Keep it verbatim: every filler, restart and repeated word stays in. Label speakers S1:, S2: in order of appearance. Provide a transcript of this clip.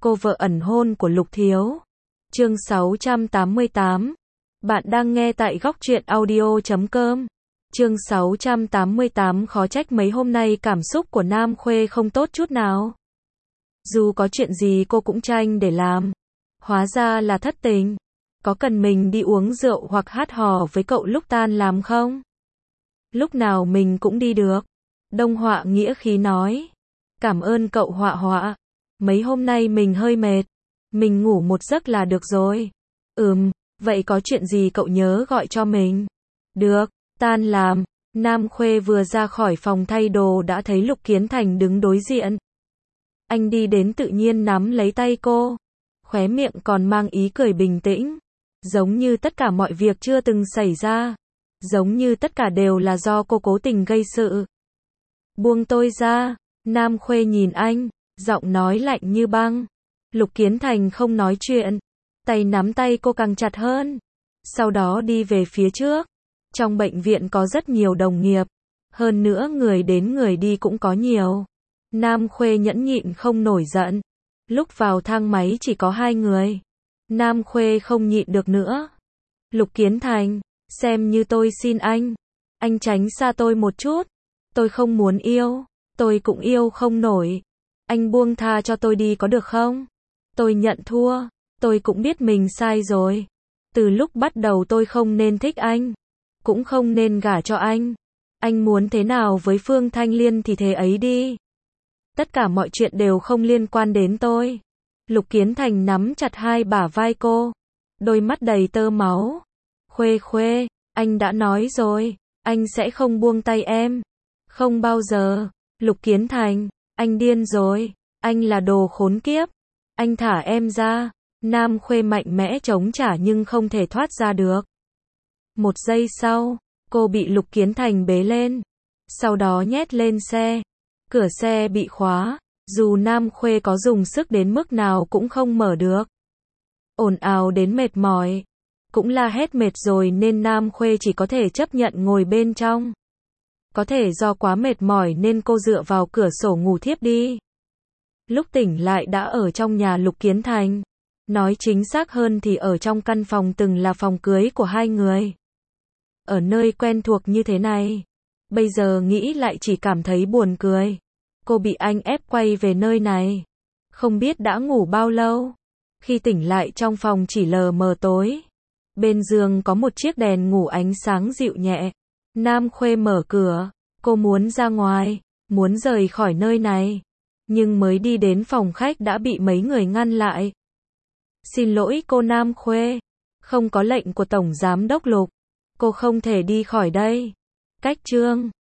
S1: cô vợ ẩn hôn của Lục Thiếu. Chương sáu trăm tám mươi tám. Bạn đang nghe tại góc truyện audio chấm com. Chương sáu trăm tám mươi tám. Khó trách mấy hôm nay cảm xúc của Nam Khuê không tốt chút nào. Dù có chuyện gì cô cũng tranh để làm. Hóa ra là thất tình. Có cần mình đi uống rượu hoặc hát hò với cậu lúc tan làm không? Lúc nào mình cũng đi được. Đông Họa nghĩa khí nói. Cảm ơn cậu Họa Họa. Mấy hôm nay mình hơi mệt. Mình ngủ một giấc là được rồi. Ừm, vậy có chuyện gì cậu nhớ gọi cho mình. Được, tan làm. Nam Khuê vừa ra khỏi phòng thay đồ đã thấy Lục Kiến Thành đứng đối diện. Anh đi đến tự nhiên nắm lấy tay cô. Khóe miệng còn mang ý cười bình tĩnh. Giống như tất cả mọi việc chưa từng xảy ra. Giống như tất cả đều là do cô cố tình gây sự. Buông tôi ra. Nam Khuê nhìn anh, giọng nói lạnh như băng. Lục Kiến Thành không nói chuyện. Tay nắm tay cô càng chặt hơn. Sau đó đi về phía trước. Trong bệnh viện có rất nhiều đồng nghiệp. Hơn nữa người đến người đi cũng có nhiều. Nam Khuê nhẫn nhịn không nổi giận. Lúc vào thang máy chỉ có hai người. Nam Khuê không nhịn được nữa. Lục Kiến Thành, xem như tôi xin anh. Anh tránh xa tôi một chút. Tôi không muốn yêu. Tôi cũng yêu không nổi. Anh buông tha cho tôi đi có được không? Tôi nhận thua. Tôi cũng biết mình sai rồi. Từ lúc bắt đầu tôi không nên thích anh. Cũng không nên gả cho anh. Anh muốn thế nào với Phương Thanh Liên thì thế ấy đi. Tất cả mọi chuyện đều không liên quan đến tôi. Lục Kiến Thành nắm chặt hai bả vai cô. Đôi mắt đầy tơ máu. Khuê Khuê, anh đã nói rồi. Anh sẽ không buông tay em. Không bao giờ. Lục Kiến Thành, anh điên rồi. Anh là đồ khốn kiếp. Anh thả em ra. Nam Khuê mạnh mẽ chống trả nhưng không thể thoát ra được. Một giây sau, cô bị Lục Kiến Thành bế lên. Sau đó nhét lên xe. Cửa xe bị khóa. Dù Nam Khuê có dùng sức đến mức nào cũng không mở được. Ồn ào đến mệt mỏi. Cũng la hét mệt rồi nên Nam Khuê chỉ có thể chấp nhận ngồi bên trong. Có thể do quá mệt mỏi nên cô dựa vào cửa sổ ngủ thiếp đi. Lúc tỉnh lại đã ở trong nhà Lục Kiến Thành. Nói chính xác hơn thì ở trong căn phòng từng là phòng cưới của hai người. Ở nơi quen thuộc như thế này. Bây giờ nghĩ lại chỉ cảm thấy buồn cười. Cô bị anh ép quay về nơi này. Không biết đã ngủ bao lâu. Khi tỉnh lại trong phòng chỉ lờ mờ tối. Bên giường có một chiếc đèn ngủ ánh sáng dịu nhẹ. Nam Khuê mở cửa. Cô muốn ra ngoài. Muốn rời khỏi nơi này. Nhưng mới đi đến phòng khách đã bị mấy người ngăn lại. Xin lỗi cô Nam Khuê. Không có lệnh của Tổng Giám Đốc Lục. Cô không thể đi khỏi đây. Cách chương